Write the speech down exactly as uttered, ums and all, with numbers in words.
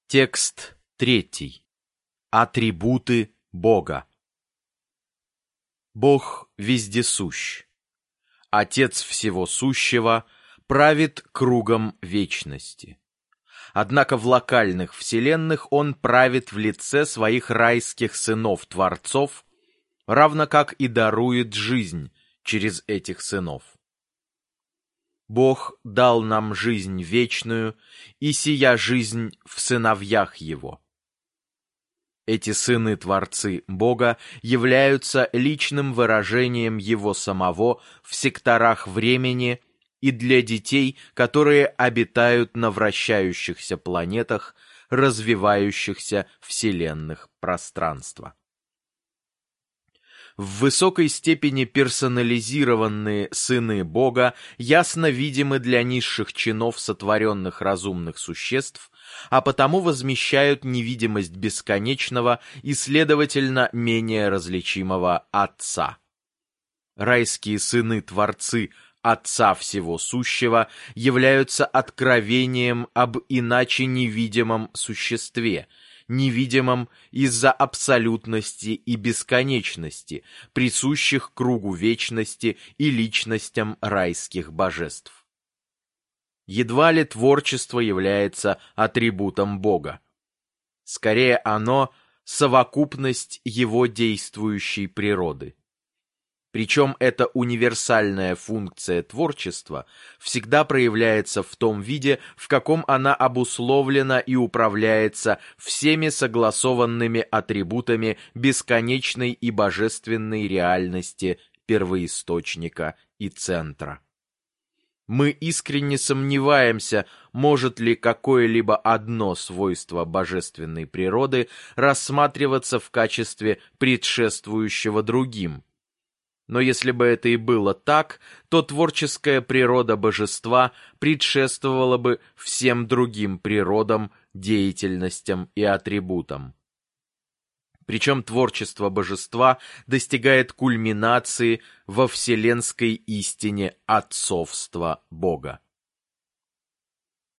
Текст третий. Атрибуты Бога. Бог вездесущ. Отец всего сущего правит кругом вечности. Однако в локальных вселенных он правит в лице своих райских сынов-творцов, равно как и дарует жизнь через этих сынов. Бог дал нам жизнь вечную, и сия жизнь в сыновьях Его. Эти сыны-творцы Бога являются личным выражением Его самого в секторах времени и для детей, которые обитают на вращающихся планетах, развивающихся вселенных пространства. В высокой степени персонализированные сыны Бога ясно видимы для низших чинов сотворенных разумных существ, а потому возмещают невидимость бесконечного и, следовательно, менее различимого Отца. Райские сыны-творцы Отца всего сущего являются откровением об иначе невидимом существе, невидимом из-за абсолютности и бесконечности, присущих кругу вечности и личностям райских божеств. Едва ли творчество является атрибутом Бога. Скорее, оно — совокупность его действующей природы. Причем эта универсальная функция творчества всегда проявляется в том виде, в каком она обусловлена и управляется всеми согласованными атрибутами бесконечной и божественной реальности первоисточника и центра. Мы искренне сомневаемся, может ли какое-либо одно свойство божественной природы рассматриваться в качестве предшествующего другим. Но если бы это и было так, то творческая природа божества предшествовала бы всем другим природам, деятельностям и атрибутам. Причем творчество божества достигает кульминации во вселенской истине отцовства Бога.